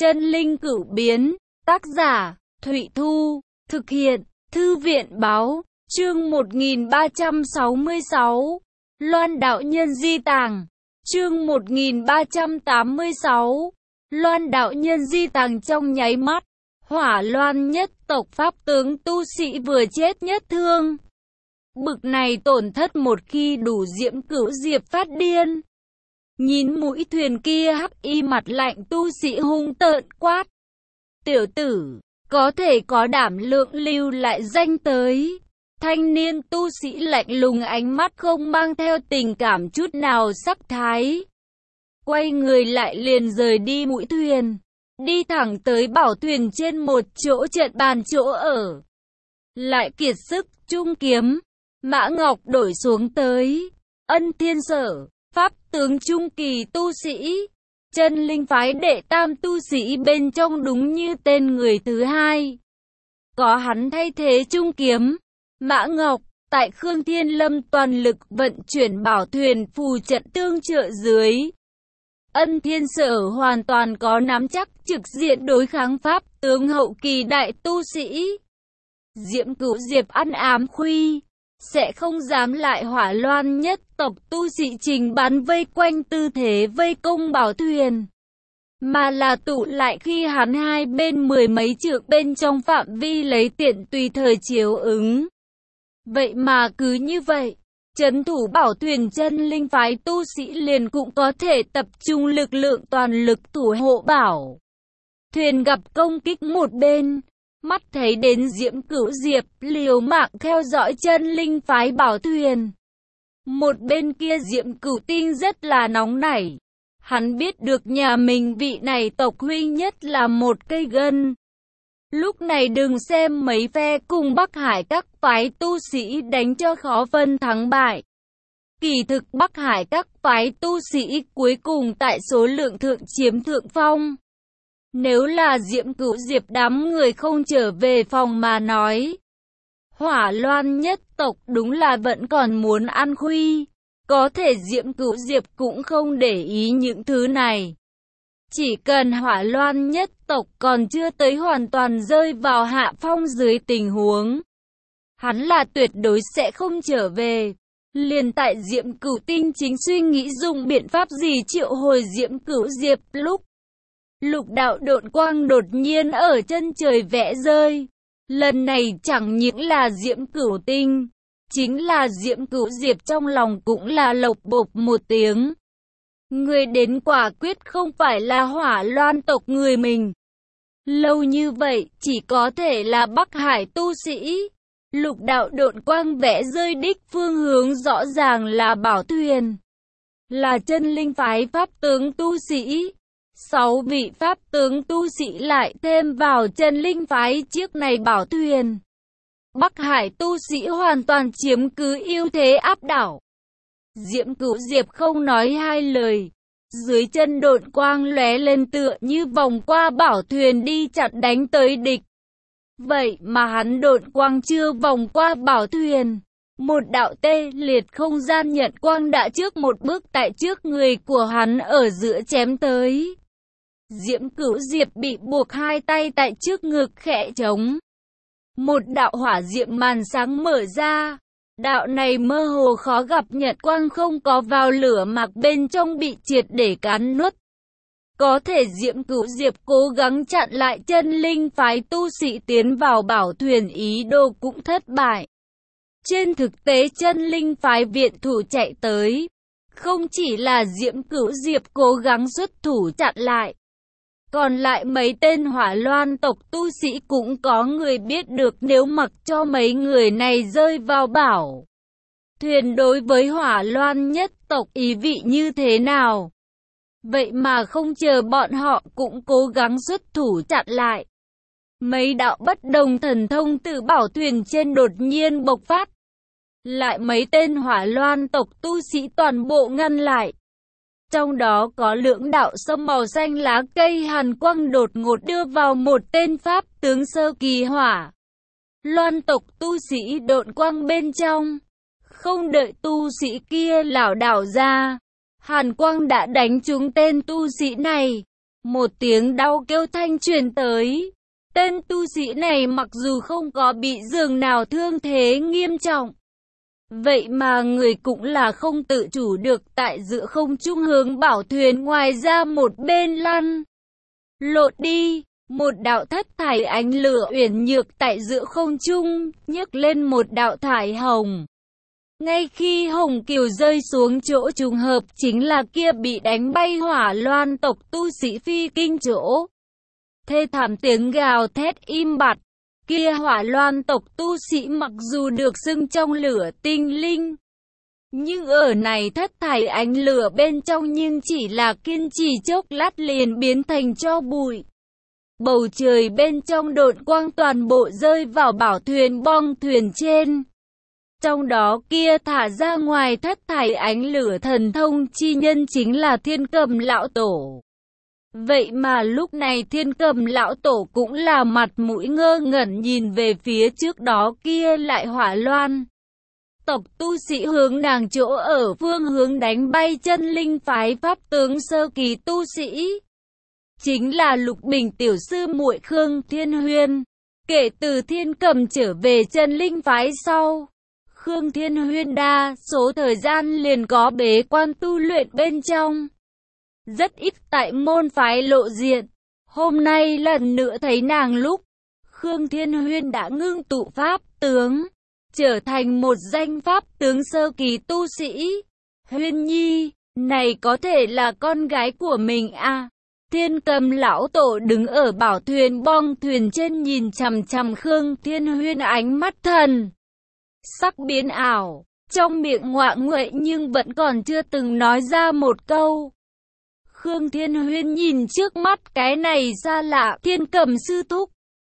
Chân linh cửu biến, tác giả, Thụy Thu, thực hiện, Thư viện Báo, chương 1366, Loan đạo nhân di tàng, chương 1386, Loan đạo nhân di tàng trong nháy mắt, Hỏa Loan nhất tộc pháp tướng tu sĩ vừa chết nhất thương. Bực này tổn thất một khi đủ Diễm Cửu Diệp phát điên. Nhìn mũi thuyền kia hắc y mặt lạnh tu sĩ hung tợn quát. Tiểu tử, có thể có đảm lượng lưu lại danh tới. Thanh niên tu sĩ lạnh lùng, ánh mắt không mang theo tình cảm chút nào sắc thái. Quay người lại liền rời đi mũi thuyền. Đi thẳng tới bảo thuyền trên một chỗ trận bàn chỗ ở. Lại kiệt sức trung kiếm. Mã Ngọc đổi xuống tới. Ân Thiên Sở, pháp tướng trung kỳ tu sĩ. Chân linh phái đệ tam tu sĩ bên trong đúng như tên người thứ hai. Có hắn thay thế trung kiếm. Mã Ngọc, tại Khương Thiên Lâm toàn lực vận chuyển bảo thuyền phù trận tương trợ dưới. Ân Thiên Sở hoàn toàn có nắm chắc trực diện đối kháng pháp tướng hậu kỳ đại tu sĩ. Diễm Cửu Diệp ăn ám khuy, sẽ không dám lại Hỏa Loan nhất tộc tu sĩ trình bắn vây quanh tư thế vây công bảo thuyền. Mà là tụ lại khi hắn hai bên mười mấy trượng bên trong phạm vi lấy tiện tùy thời chiếu ứng. Vậy mà cứ như vậy, trấn thủ bảo thuyền chân linh phái tu sĩ liền cũng có thể tập trung lực lượng toàn lực thủ hộ bảo thuyền, gặp công kích một bên. Mắt thấy đến Diễm Cửu Diệp liều mạng theo dõi chân linh phái bảo thuyền. Một bên kia Diễm Cửu Tinh rất là nóng nảy. Hắn biết được nhà mình vị này tộc huynh nhất là một cây gân. Lúc này đừng xem mấy phe cùng Bắc Hải các phái tu sĩ đánh cho khó phân thắng bại. Kỳ thực Bắc Hải các phái tu sĩ cuối cùng tại số lượng thượng chiếm thượng phong. Nếu là Diễm Cửu Diệp đám người không trở về phòng mà nói, Hỏa Loan nhất tộc đúng là vẫn còn muốn ăn khuy. Có thể Diễm Cửu Diệp cũng không để ý những thứ này. Chỉ cần Hỏa Loan nhất tộc còn chưa tới hoàn toàn rơi vào hạ phong dưới tình huống, hắn là tuyệt đối sẽ không trở về. Liền tại Diễm Cửu Tinh chính suy nghĩ dùng biện pháp gì triệu hồi Diễm Cửu Diệp lúc lục đạo độn quang đột nhiên ở chân trời vẽ rơi. Lần này chẳng những là Diễm Cửu Tinh, chính là Diễm Cửu Diệp trong lòng cũng là lộc bộp một tiếng. Người đến quả quyết không phải là Hỏa Loan tộc người mình. Lâu như vậy chỉ có thể là Bắc Hải tu sĩ. Lục đạo độn quang vẽ rơi đích phương hướng rõ ràng là bảo thuyền. Là chân linh phái pháp tướng tu sĩ. 6 vị pháp tướng tu sĩ lại thêm vào chân linh phái chiếc này bảo thuyền. Bắc Hải tu sĩ hoàn toàn chiếm cứ ưu thế áp đảo. Diễm Cửu Diệp không nói hai lời. Dưới chân độn quang lóe lên tựa như vòng qua bảo thuyền đi chặn đánh tới địch. Vậy mà hắn độn quang chưa vòng qua bảo thuyền. Một đạo tê liệt không gian nhận quang đã trước một bước tại trước người của hắn ở giữa chém tới. Diễm Cửu Diệp bị buộc hai tay tại trước ngực khẽ trống. Một đạo hỏa diệm màn sáng mở ra. Đạo này mơ hồ khó gặp nhận quang không có vào lửa mặc bên trong bị triệt để cắn nuốt. Có thể Diễm Cửu Diệp cố gắng chặn lại chân linh phái tu sĩ tiến vào bảo thuyền, ý đồ cũng thất bại. Trên thực tế chân linh phái viện thủ chạy tới. Không chỉ là Diễm Cửu Diệp cố gắng xuất thủ chặn lại. Còn lại mấy tên Hỏa Loan tộc tu sĩ cũng có người biết được nếu mặc cho mấy người này rơi vào bảo thuyền đối với Hỏa Loan nhất tộc ý vị như thế nào. Vậy mà không chờ bọn họ cũng cố gắng xuất thủ chặn lại. Mấy đạo bất đồng thần thông từ bảo thuyền trên đột nhiên bộc phát. Lại mấy tên Hỏa Loan tộc tu sĩ toàn bộ ngăn lại. Trong đó có lưỡng đạo sâm màu xanh lá cây hàn quang đột ngột đưa vào một tên pháp tướng sơ kỳ Hỏa Loan tộc tu sĩ độn quang bên trong. Không đợi tu sĩ kia lảo đảo ra, hàn quang đã đánh trúng tên tu sĩ này. Một tiếng đau kêu thanh truyền tới. Tên tu sĩ này mặc dù không có bị dường nào thương thế nghiêm trọng, vậy mà người cũng là không tự chủ được tại giữa không trung hướng bảo thuyền ngoài ra một bên lăn lộn đi. Một đạo thất thải ánh lửa uyển nhược tại giữa không trung, nhấc lên một đạo thải hồng. Ngay khi hồng kiều rơi xuống chỗ trùng hợp chính là kia bị đánh bay Hỏa Loan tộc tu sĩ phi kinh chỗ. Thê thảm tiếng gào thét im bặt. Kia Hỏa Loan tộc tu sĩ mặc dù được xưng trong lửa tinh linh, nhưng ở này thất thải ánh lửa bên trong nhưng chỉ là kiên trì chốc lát liền biến thành tro bụi. Bầu trời bên trong độn quang toàn bộ rơi vào bảo thuyền bong thuyền trên. Trong đó kia thả ra ngoài thất thải ánh lửa thần thông chi nhân chính là Thiên Cầm lão tổ. Vậy mà lúc này Thiên Cầm lão tổ cũng là mặt mũi ngơ ngẩn nhìn về phía trước đó kia lại Hỏa Loan tộc tu sĩ hướng nàng chỗ ở phương hướng đánh bay chân linh phái pháp tướng sơ kỳ tu sĩ. Chính là Lục Bình tiểu sư muội Khương Thiên Huyên. Kể từ Thiên Cầm trở về chân linh phái sau, Khương Thiên Huyên đa số thời gian liền có bế quan tu luyện bên trong, rất ít tại môn phái lộ diện. Hôm nay lần nữa thấy nàng lúc, Khương Thiên Huyên đã ngưng tụ pháp tướng, trở thành một danh pháp tướng sơ kỳ tu sĩ. Huyên nhi, này có thể là con gái của mình à? Thiên Cầm lão tổ đứng ở bảo thuyền bong thuyền trên nhìn chằm chằm Khương Thiên Huyên ánh mắt thần sắc biến ảo, trong miệng ngoạ nguậy nhưng vẫn còn chưa từng nói ra một câu. Khương Thiên Huyên nhìn trước mắt cái này xa lạ Thiên Cầm sư thúc,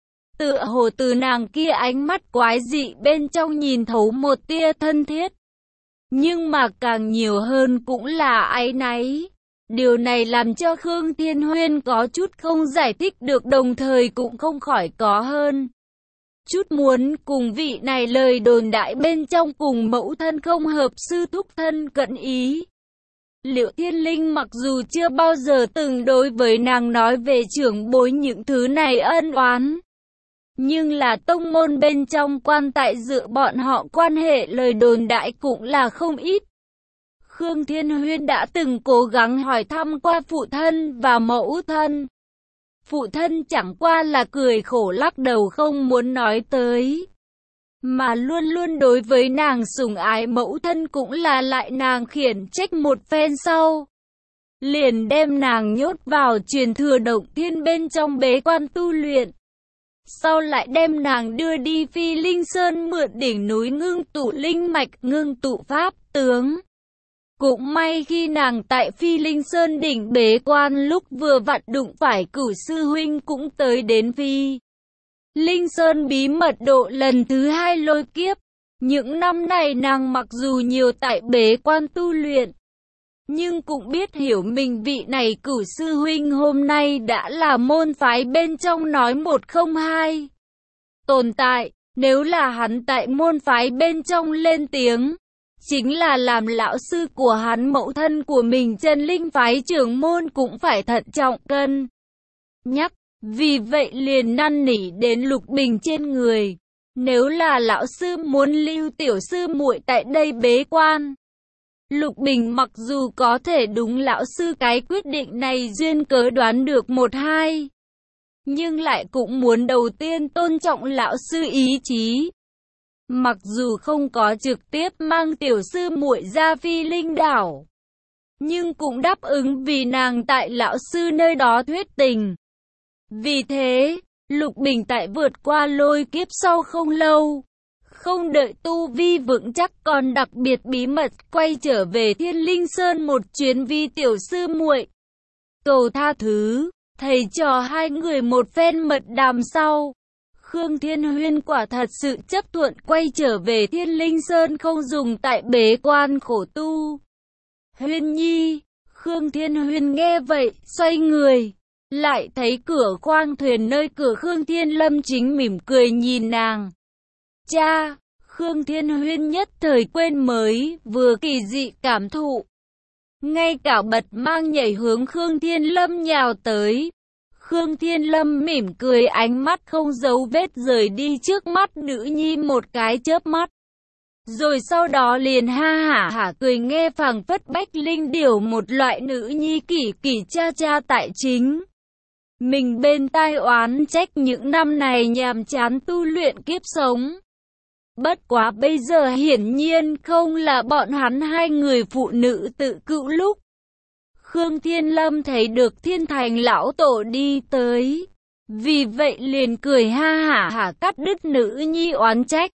tựa hồ từ nàng kia ánh mắt quái dị bên trong nhìn thấu một tia thân thiết, nhưng mà càng nhiều hơn cũng là áy náy. Điều này làm cho Khương Thiên Huyên có chút không giải thích được, đồng thời cũng không khỏi có hơn chút muốn cùng vị này lời đồn đại bên trong cùng mẫu thân không hợp sư thúc thân cận ý. Liệu Thiên Linh mặc dù chưa bao giờ từng đối với nàng nói về trưởng bối những thứ này ân oán, nhưng là tông môn bên trong quan tại giữa bọn họ quan hệ lời đồn đại cũng là không ít. Khương Thiên Huyên đã từng cố gắng hỏi thăm qua phụ thân và mẫu thân. Phụ thân chẳng qua là cười khổ lắc đầu không muốn nói tới, mà luôn luôn đối với nàng sủng ái. Mẫu thân cũng là lại nàng khiển trách một phen sau, liền đem nàng nhốt vào truyền thừa động thiên bên trong bế quan tu luyện. Sau lại đem nàng đưa đi Phi Linh Sơn mượn đỉnh núi ngưng tụ linh mạch, ngưng tụ pháp tướng. Cũng may khi nàng tại Phi Linh Sơn đỉnh bế quan lúc vừa vặn đụng phải Cửu sư huynh cũng tới đến Phi Linh Sơn bí mật độ lần thứ 2 lôi kiếp. Những năm này nàng mặc dù nhiều tại bế quan tu luyện, nhưng cũng biết hiểu mình vị này Cửu sư huynh hôm nay đã là môn phái bên trong nói một không hai tồn tại. Nếu là hắn tại môn phái bên trong lên tiếng, chính là làm lão sư của hắn, mẫu thân của mình chân linh phái trưởng môn cũng phải thận trọng cân nhắc. Vì vậy liền năn nỉ đến Lục Bình trên người. Nếu là lão sư muốn lưu tiểu sư muội tại đây bế quan, Lục Bình mặc dù có thể đúng lão sư cái quyết định này duyên cớ đoán được một hai, nhưng lại cũng muốn đầu tiên tôn trọng lão sư ý chí. Mặc dù không có trực tiếp mang tiểu sư muội ra Phi Linh đảo, nhưng cũng đáp ứng vì nàng tại lão sư nơi đó thuyết tình. Vì thế, Lục Bình tại vượt qua lôi kiếp sau không lâu, không đợi tu vi vững chắc còn đặc biệt bí mật quay trở về Thiên Linh Sơn một chuyến vi tiểu sư muội cầu tha thứ. Thầy trò hai người một phen mật đàm sau, Khương Thiên Huyên quả thật sự chấp thuận quay trở về Thiên Linh Sơn, không dùng tại bế quan khổ tu. Huyên nhi, Khương Thiên Huyên nghe vậy, xoay người, lại thấy cửa khoang thuyền nơi cửa Khương Thiên Lâm chính mỉm cười nhìn nàng. Cha, Khương Thiên Huyên nhất thời quên mới vừa kỳ dị cảm thụ ngay cả bật mang nhảy hướng Khương Thiên Lâm nhào tới. Khương Thiên Lâm mỉm cười, ánh mắt không giấu vết rời đi trước mắt nữ nhi một cái chớp mắt. Rồi sau đó liền ha hả cười nghe phảng phất Bách Linh Điểu một loại nữ nhi kỷ kỷ cha cha tại chính mình bên tai oán trách những năm này nhàm chán tu luyện kiếp sống. Bất quá bây giờ hiển nhiên không là bọn hắn hai người phụ nữ tự cữu lúc. Khương Thiên Lâm thấy được Thiên Thành lão tổ đi tới, vì vậy liền cười ha hả cắt đứt nữ nhi oán trách.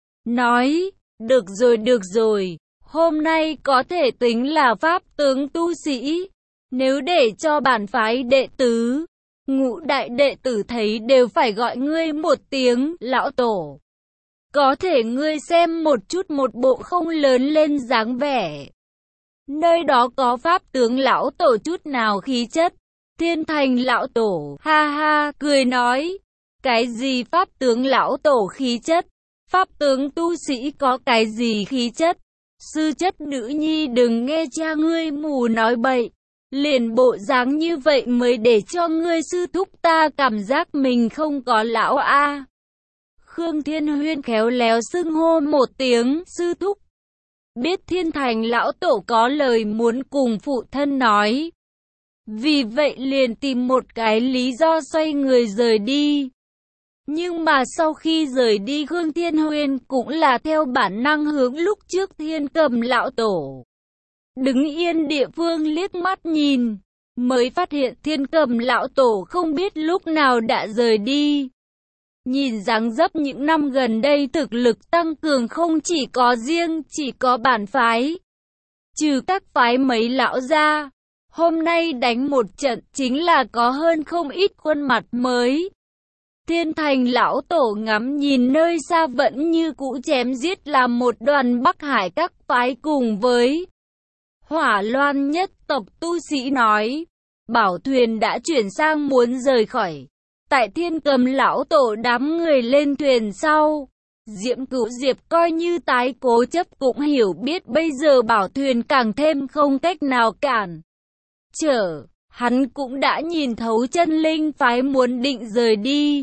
Nói, được rồi, hôm nay có thể tính là pháp tướng tu sĩ. Nếu để cho bản phái đệ tứ, ngũ đại đệ tử thấy đều phải gọi ngươi một tiếng lão tổ. Có thể ngươi xem một chút một bộ không lớn lên dáng vẻ. Nơi đó có pháp tướng lão tổ chút nào khí chất. Thiên Thành lão tổ ha ha cười nói, cái gì pháp tướng lão tổ khí chất? Pháp tướng tu sĩ có cái gì khí chất? Sư chất nữ nhi đừng nghe cha ngươi mù nói bậy. Liền bộ dáng như vậy mới để cho ngươi sư thúc ta cảm giác mình không có lão a. Khương Thiên Huyên khéo léo xưng hô một tiếng sư thúc. Biết Thiên Thành lão tổ có lời muốn cùng phụ thân nói. Vì vậy liền tìm một cái lý do xoay người rời đi. Nhưng mà sau khi rời đi Khương Thiên Huyên cũng là theo bản năng hướng lúc trước Thiên Cầm lão tổ. Đứng yên địa phương liếc mắt nhìn, mới phát hiện Thiên Cầm lão tổ không biết lúc nào đã rời đi. Nhìn dáng dấp những năm gần đây thực lực tăng cường không chỉ có riêng chỉ có bản phái. Trừ các phái mấy lão ra, hôm nay đánh một trận chính là có hơn không ít khuôn mặt mới. Thiên Thành lão tổ ngắm nhìn nơi xa vẫn như cũ chém giết là một đoàn Bắc Hải các phái cùng với Hỏa Loan nhất tộc tu sĩ nói, bảo thuyền đã chuyển sang muốn rời khỏi. Tại Thiên Cầm lão tổ đám người lên thuyền sau, Diễm Cửu Diệp coi như tái cố chấp cũng hiểu biết bây giờ bảo thuyền càng thêm không cách nào cản trở. Hắn cũng đã nhìn thấu chân linh phái muốn định rời đi.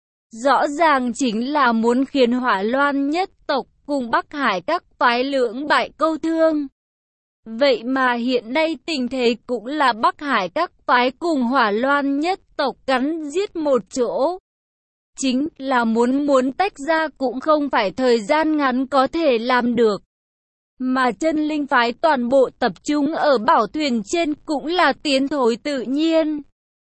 Rõ ràng chính là muốn khiến Hỏa Loan nhất tộc cùng Bắc Hải các phái lưỡng bại câu thương. Vậy mà hiện nay tình thế cũng là Bắc Hải các phái cùng Hỏa Loan nhất tộc cắn giết một chỗ. Chính là muốn tách ra cũng không phải thời gian ngắn có thể làm được. Mà chân linh phái toàn bộ tập trung ở bảo thuyền trên cũng là tiến thối tự nhiên.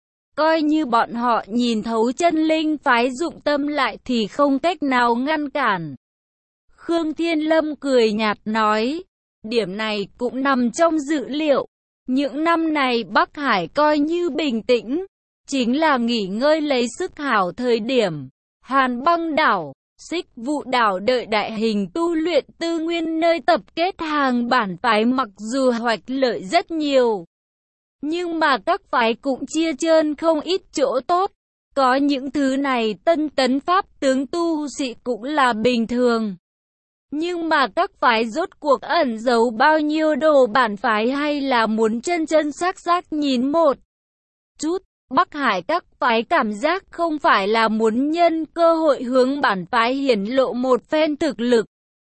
Coi như bọn họ nhìn thấu chân linh phái dụng tâm lại thì không cách nào ngăn cản. Khương Thiên Lâm cười nhạt nói, điểm này cũng nằm trong dự liệu. Những năm này Bắc Hải coi như bình tĩnh, chính là nghỉ ngơi lấy sức hảo thời điểm. Hàn Băng đảo, Xích Vụ đảo đợi đại hình tu luyện tư nguyên nơi tập kết hàng bản phái mặc dù hoạch lợi rất nhiều. Nhưng mà các phái cũng chia trơn không ít chỗ tốt. Có những thứ này tân tấn pháp tướng tu sĩ cũng là bình thường. Nhưng mà các phái rốt cuộc ẩn giấu bao nhiêu đồ bản phái hay là muốn chân xác nhìn một chút. Bắc Hải các phái cảm giác không phải là muốn nhân cơ hội hướng bản phái hiển lộ một phen thực lực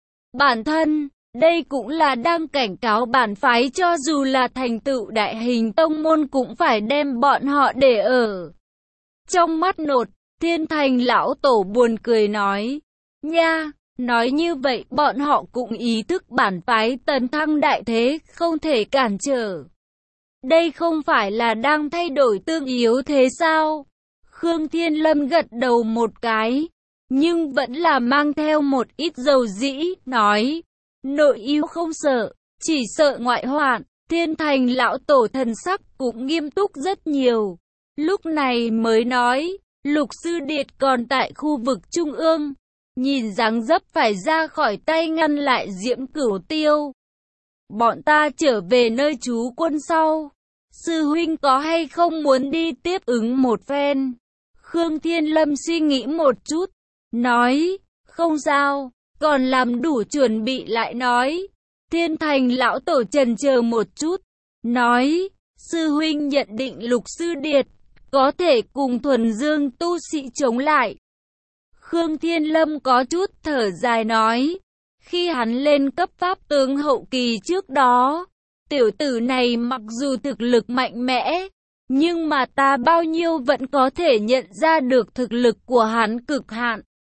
bản thân. Đây cũng là đang cảnh cáo bản phái cho dù là thành tựu đại hình tông môn cũng phải đem bọn họ để ở trong mắt nột. Thiên Thành lão tổ buồn cười nói, nha, nói như vậy bọn họ cũng ý thức bản phái tấn thăng đại thế không thể cản trở. Đây không phải là đang thay đổi tương yếu thế sao? Khương Thiên Lâm gật đầu một cái, nhưng vẫn là mang theo một ít dầu dĩ, nói, nội yêu không sợ, chỉ sợ ngoại hoạn. Thiên Thành lão tổ thần sắc cũng nghiêm túc rất nhiều. Lúc này mới nói, Lục Sư Điệt còn tại khu vực trung ương, nhìn dáng dấp phải ra khỏi tay ngăn lại Diễm Cửu Tiêu. Bọn ta trở về nơi trú quân sau. Sư huynh có hay không muốn đi tiếp ứng một phen? Khương Thiên Lâm suy nghĩ một chút, nói, không sao, còn làm đủ chuẩn bị lại nói. Thiên Thành lão tổ chần chờ một chút, nói, sư huynh nhận định Lục Sư Điệt có thể cùng thuần dương tu sĩ chống lại. Khương Thiên Lâm có chút thở dài nói, khi hắn lên cấp pháp tướng hậu kỳ trước đó, tiểu tử này mặc dù thực lực mạnh mẽ, nhưng mà ta bao nhiêu vẫn có thể nhận ra được thực lực của hắn cực hạn.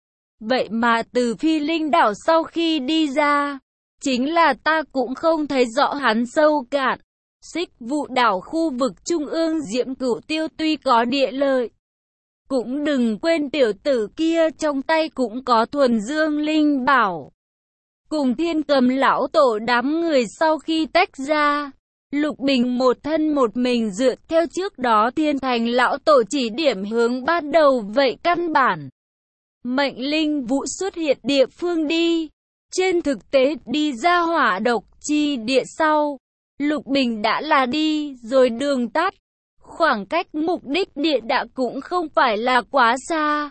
Vậy mà từ Phi Linh đảo sau khi đi ra, chính là ta cũng không thấy rõ hắn sâu cạn. Xích Vụ đảo khu vực trung ương Diễm Cửu Tiêu tuy có địa lợi, cũng đừng quên tiểu tử kia trong tay cũng có thuần dương linh bảo. Cùng Thiên Cầm lão tổ đám người sau khi tách ra, Lục Bình một thân một mình dựa theo trước đó Thiên Thành lão tổ chỉ điểm hướng ban đầu vậy căn bản. Mệnh linh vũ xuất hiện địa phương đi. Trên thực tế đi ra hỏa độc chi địa sau, Lục Bình đã là đi rồi đường tắt. Khoảng cách mục đích địa đã cũng không phải là quá xa.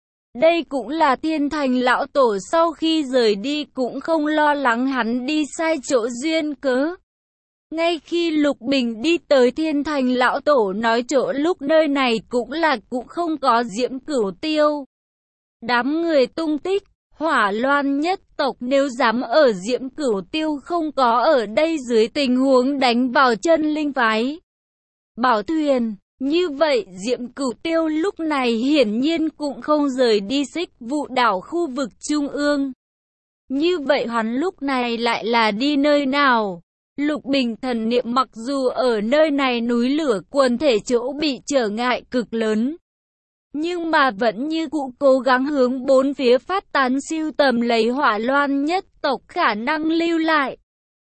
Đây cũng là Thiên Thành lão tổ sau khi rời đi cũng không lo lắng hắn đi sai chỗ duyên cớ. Ngay khi Lục Bình đi tới Thiên Thành lão tổ nói chỗ lúc nơi này cũng không có Diễm Cửu Tiêu. Đám người tung tích, Hỏa Loan nhất tộc nếu dám ở Diễm Cửu Tiêu không có ở đây dưới tình huống đánh vào chân linh phái Bảo Thuyền, như vậy Diễm Cửu Tiêu lúc này hiển nhiên cũng không rời đi Xích Vụ đảo khu vực trung ương. Như vậy hắn lúc này lại là đi nơi nào? Lục Bình thần niệm mặc dù ở nơi này núi lửa quần thể chỗ bị trở ngại cực lớn, nhưng mà vẫn như cũ cố gắng hướng bốn phía phát tán siêu tầm lấy Hỏa Loan nhất tộc khả năng lưu lại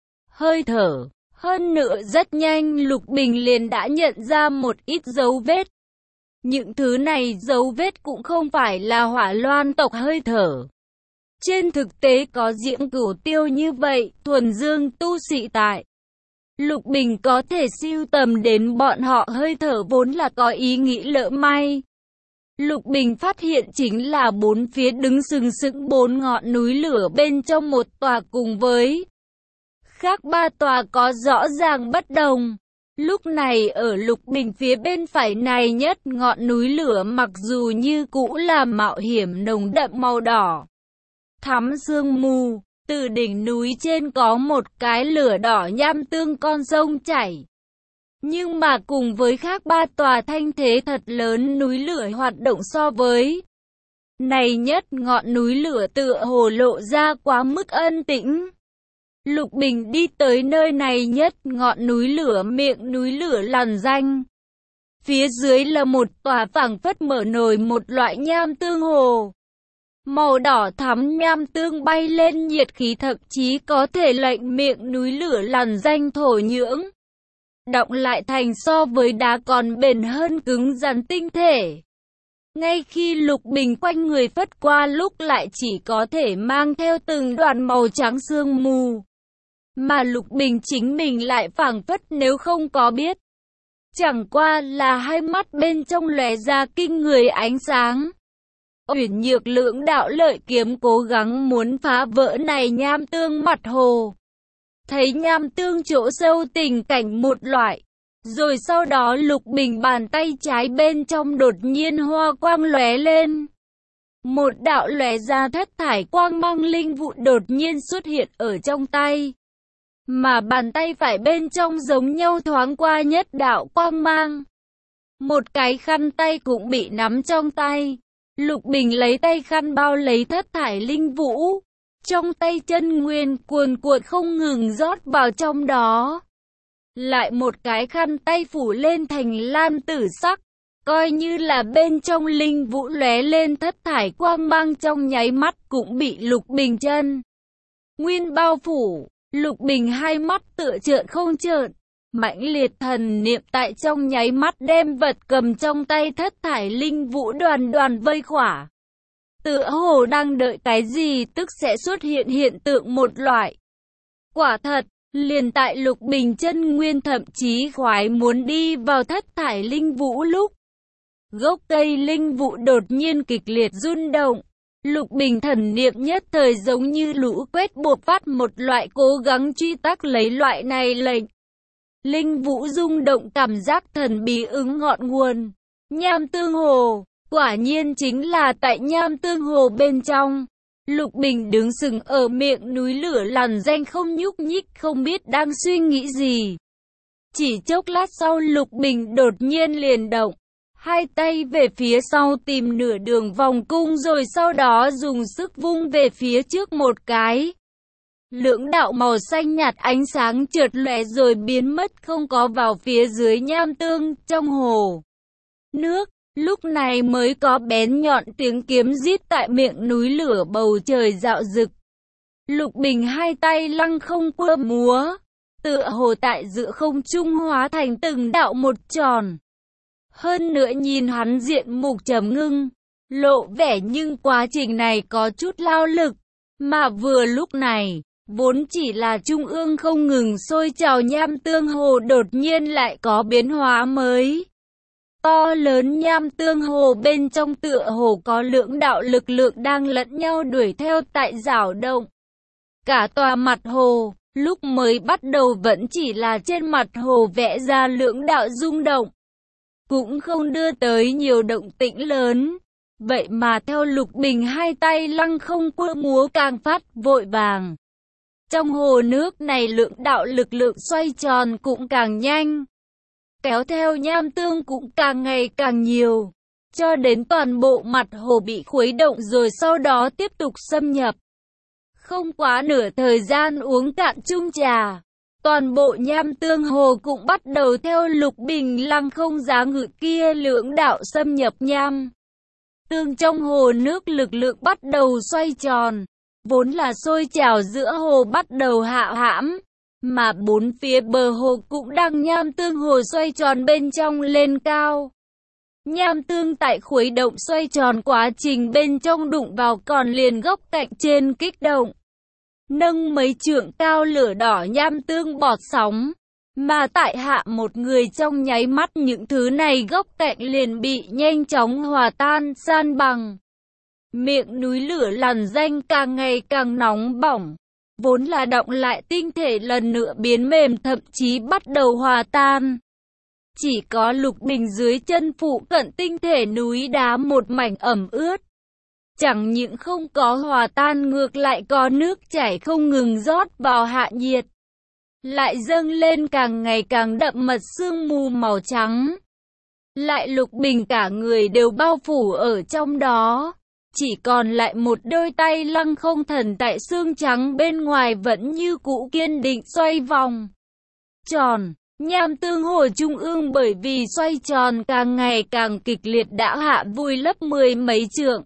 hơi thở. Hơn nữa rất nhanh Lục Bình liền đã nhận ra một ít dấu vết. Những thứ này dấu vết cũng không phải là Hỏa Loan tộc hơi thở. Trên thực tế có Diễm Cửu Tiêu như vậy, thuần dương tu sĩ tại Lục Bình có thể siêu tầm đến bọn họ hơi thở vốn là có ý nghĩ lỡ may. Lục Bình phát hiện chính là bốn phía đứng sừng sững bốn ngọn núi lửa bên trong một tòa cùng với khác ba tòa có rõ ràng bất đồng. Lúc này ở Lục Bình phía bên phải này nhất ngọn núi lửa mặc dù như cũ là mạo hiểm nồng đậm màu đỏ thắm sương mù, từ đỉnh núi trên có một cái lửa đỏ nham tương con sông chảy. Nhưng mà cùng với khác ba tòa thanh thế thật lớn núi lửa hoạt động so với này nhất ngọn núi lửa tựa hồ lộ ra quá mức ân tĩnh. Lục Bình đi tới nơi này nhất ngọn núi lửa miệng núi lửa lằn danh. Phía dưới là một tòa phảng phất mở nổi một loại nham tương hồ. Màu đỏ thắm nham tương bay lên nhiệt khí thậm chí có thể lệnh miệng núi lửa lằn danh thổ nhưỡng động lại thành so với đá còn bền hơn cứng rắn tinh thể. Ngay khi Lục Bình quanh người phất qua lúc lại chỉ có thể mang theo từng đoàn màu trắng sương mù. Mà Lục Bình chính mình lại phảng phất nếu không có biết. Chẳng qua là hai mắt bên trong lóe ra kinh người ánh sáng. Uyển Nhược Lưỡng đạo lợi kiếm cố gắng muốn phá vỡ này nham tương mặt hồ. Thấy nham tương chỗ sâu tình cảnh một loại. Rồi sau đó Lục Bình bàn tay trái bên trong đột nhiên hoa quang lóe lên. Một đạo lóe ra thất thải quang mang linh vụ đột nhiên xuất hiện ở trong tay. Mà bàn tay phải bên trong giống nhau thoáng qua nhất đạo quang mang. Một cái khăn tay cũng bị nắm trong tay. Lục Bình lấy tay khăn bao lấy thất thải linh vũ. Trong tay chân nguyên cuồn cuộn không ngừng rót vào trong đó. Lại một cái khăn tay phủ lên thành lam tử sắc. Coi như là bên trong linh vũ lóe lên thất thải quang mang trong nháy mắt cũng bị Lục Bình chân nguyên bao phủ. Lục Bình hai mắt tựa trợn không trợn. Mãnh liệt thần niệm tại trong nháy mắt đem vật cầm trong tay thất thải linh vũ đoàn đoàn vây khỏa. Tựa hồ đang đợi cái gì tức sẽ xuất hiện hiện tượng một loại. Quả thật, liền tại Lục Bình chân nguyên thậm chí khoái muốn đi vào thất thải linh vũ lúc. Gốc cây linh vũ đột nhiên kịch liệt rung động. Lục Bình thần niệm nhất thời giống như lũ quét bộc phát một loại cố gắng truy tác lấy loại này lệnh. Linh Vũ rung động cảm giác thần bí ứng ngọn nguồn. Nham Tương Hồ, quả nhiên chính là tại Nham Tương Hồ bên trong. Lục Bình đứng sừng ở miệng núi lửa lằn danh không nhúc nhích, không biết đang suy nghĩ gì. Chỉ chốc lát sau Lục Bình đột nhiên liền động, hai tay về phía sau tìm nửa đường vòng cung rồi sau đó dùng sức vung về phía trước một cái. Lưỡng đạo màu xanh nhạt ánh sáng chợt lóe rồi biến mất không có vào phía dưới nham tương trong hồ nước. Lúc này mới có bén nhọn tiếng kiếm rít tại miệng núi lửa, bầu trời rạo rực. Lục Bình hai tay lăng không quơ múa, tựa hồ tại giữa không trung hóa thành từng đạo một tròn. Hơn nữa nhìn hắn diện mục trầm ngưng, lộ vẻ nhưng quá trình này có chút lao lực, mà vừa lúc này, vốn chỉ là trung ương không ngừng sôi trào nham tương hồ đột nhiên lại có biến hóa mới. To lớn nham tương hồ bên trong tựa hồ có lưỡng đạo lực lượng đang lẫn nhau đuổi theo tại dao động. Cả tòa mặt hồ, lúc mới bắt đầu vẫn chỉ là trên mặt hồ vẽ ra lưỡng đạo rung động, cũng không đưa tới nhiều động tĩnh lớn. Vậy mà theo Lục Bình hai tay lăng không quơ múa càng phát vội vàng. Trong hồ nước này lưỡng đạo lực lượng xoay tròn cũng càng nhanh, kéo theo nham tương cũng càng ngày càng nhiều, cho đến toàn bộ mặt hồ bị khuấy động rồi sau đó tiếp tục xâm nhập. Không quá nửa thời gian uống cạn chung trà, toàn bộ nham tương hồ cũng bắt đầu theo Lục Bình lăng không giá ngự kia lưỡng đạo xâm nhập nham tương trong hồ nước, lực lượng bắt đầu xoay tròn, vốn là sôi trào giữa hồ bắt đầu hạ hãm, mà bốn phía bờ hồ cũng đang nham tương hồ xoay tròn bên trong lên cao. Nham tương tại khuấy động xoay tròn quá trình bên trong đụng vào còn liền góc cạnh trên kích động, nâng mấy trượng cao lửa đỏ nham tương bọt sóng, mà tại hạ một người trong nháy mắt những thứ này góc cạnh liền bị nhanh chóng hòa tan san bằng. Miệng núi lửa lằn danh càng ngày càng nóng bỏng, vốn là động lại tinh thể lần nữa biến mềm, thậm chí bắt đầu hòa tan. Chỉ có Lục Bình dưới chân phụ cận tinh thể núi đá một mảnh ẩm ướt. Chẳng những không có hòa tan, ngược lại có nước chảy không ngừng rót vào, hạ nhiệt lại dâng lên càng ngày càng đậm mật sương mù màu trắng. Lại Lục Bình cả người đều bao phủ ở trong đó, chỉ còn lại một đôi tay lăng không thần tại xương trắng bên ngoài vẫn như cũ kiên định xoay vòng tròn. Nham tương hồ trung ương bởi vì xoay tròn càng ngày càng kịch liệt đã hạ vùi lấp mười mấy trượng,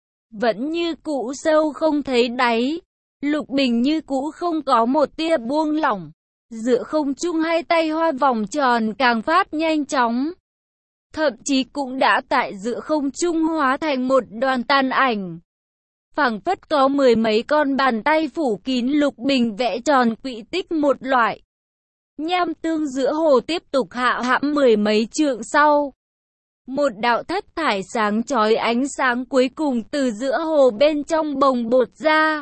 vẫn như cũ sâu không thấy đáy. Lục Bình như cũ không có một tia buông lỏng, giữa không trung hai tay hoa vòng tròn càng phát nhanh chóng, thậm chí cũng đã tại giữa không trung hóa thành một đoàn tàn ảnh, phảng phất có mười mấy con bàn tay phủ kín Lục Bình vẽ tròn quỹ tích một loại. Nham tương giữa hồ tiếp tục hạ hãm mười mấy trượng sau, một đạo thất thải sáng chói ánh sáng cuối cùng từ giữa hồ bên trong bồng bột ra.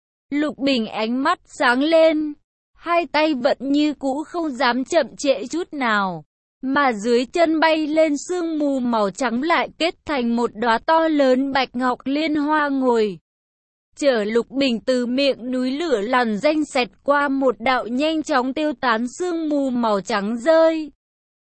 Lục Bình ánh mắt sáng lên, hai tay vẫn như cũ không dám chậm trễ chút nào, mà dưới chân bay lên sương mù màu trắng lại kết thành một đóa to lớn bạch ngọc liên hoa ngồi chở Lục Bình từ miệng núi lửa lằn danh xẹt qua một đạo nhanh chóng tiêu tán sương mù màu trắng rơi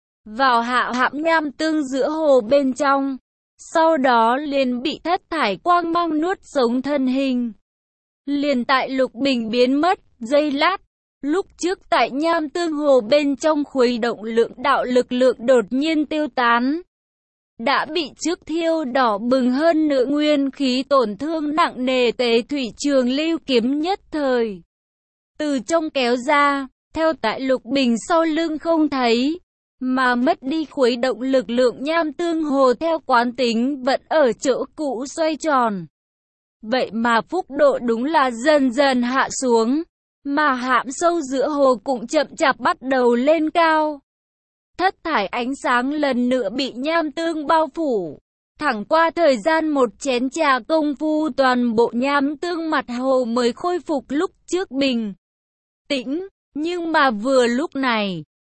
vào hạ hãm nham tương giữa hồ bên trong, sau đó liền bị thất thải quang mang nuốt sống thân hình. Liền tại Lục Bình biến mất giây lát, lúc trước tại nham tương hồ bên trong khuấy động lượng đạo lực lượng đột nhiên tiêu tán, đã bị trước thiêu đỏ bừng hơn nữa nguyên khí tổn thương nặng nề. Tế thủy trường lưu kiếm nhất thời từ trong kéo ra, theo tại Lục Bình sau lưng không thấy, mà mất đi khuấy động lực lượng nham tương hồ theo quán tính vẫn ở chỗ cũ xoay tròn. Vậy mà phúc độ đúng là dần dần hạ xuống, mà hãm sâu giữa hồ cũng chậm chạp bắt đầu lên cao. Thất thải ánh sáng lần nữa bị nham tương bao phủ. Thẳng qua thời gian một chén trà công phu, toàn bộ nham tương mặt hồ mới khôi phục lúc trước bình tĩnh. Nhưng mà vừa lúc này,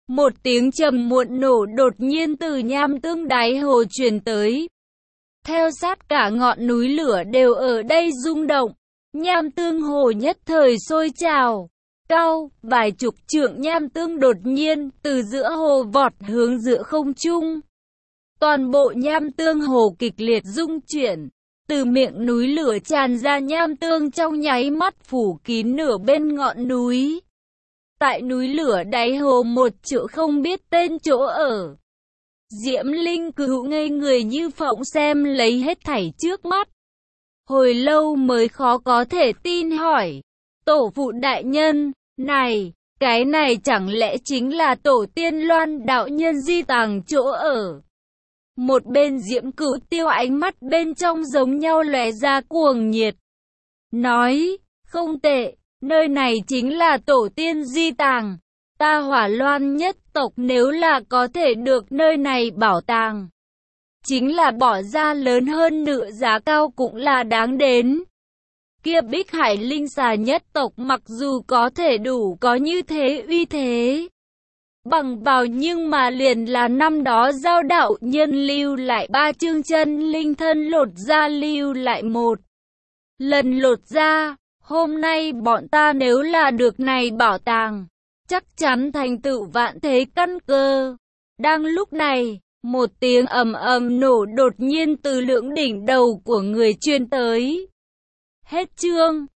Một tiếng trầm muộn nổ đột nhiên từ nham tương đáy hồ truyền tới. Theo sát cả ngọn núi lửa đều ở đây rung động. Nham tương hồ nhất thời sôi trào. Cao, vài chục trượng nham tương đột nhiên từ giữa hồ vọt hướng giữa không trung. Toàn bộ nham tương hồ kịch liệt rung chuyển. Từ miệng núi lửa tràn ra nham tương trong nháy mắt phủ kín nửa bên ngọn núi. Tại núi lửa đáy hồ một chỗ không biết tên chỗ ở. Diễm Linh Cửu ngây người như phỗng xem lấy hết thảy trước mắt. Hồi lâu mới khó có thể tin hỏi. Tổ phụ đại nhân, này, cái này chẳng lẽ chính là tổ tiên Loan đạo nhân di tàng chỗ ở? Một bên Diễm Cửu Tiêu ánh mắt bên trong giống nhau lóe ra cuồng nhiệt. Nói, không tệ, nơi này chính là tổ tiên di tàng. Ta Hỏa Loan nhất tộc nếu là có thể được nơi này bảo tàng, chính là bỏ ra lớn hơn nửa giá cao cũng là đáng đến. Kia Bích Hải Linh Xà nhất tộc mặc dù có thể đủ có như thế uy thế bằng vào, nhưng mà liền là năm đó Giao đạo nhân lưu lại 3 chương chân linh thân lột ra lưu lại 1 lần lột ra. Hôm nay bọn ta nếu là được này bảo tàng, chắc chắn thành tựu vạn thế căn cơ. Đang lúc này, một tiếng ầm ầm nổ đột nhiên từ lưỡng đỉnh đầu của người truyền tới. Hết chương.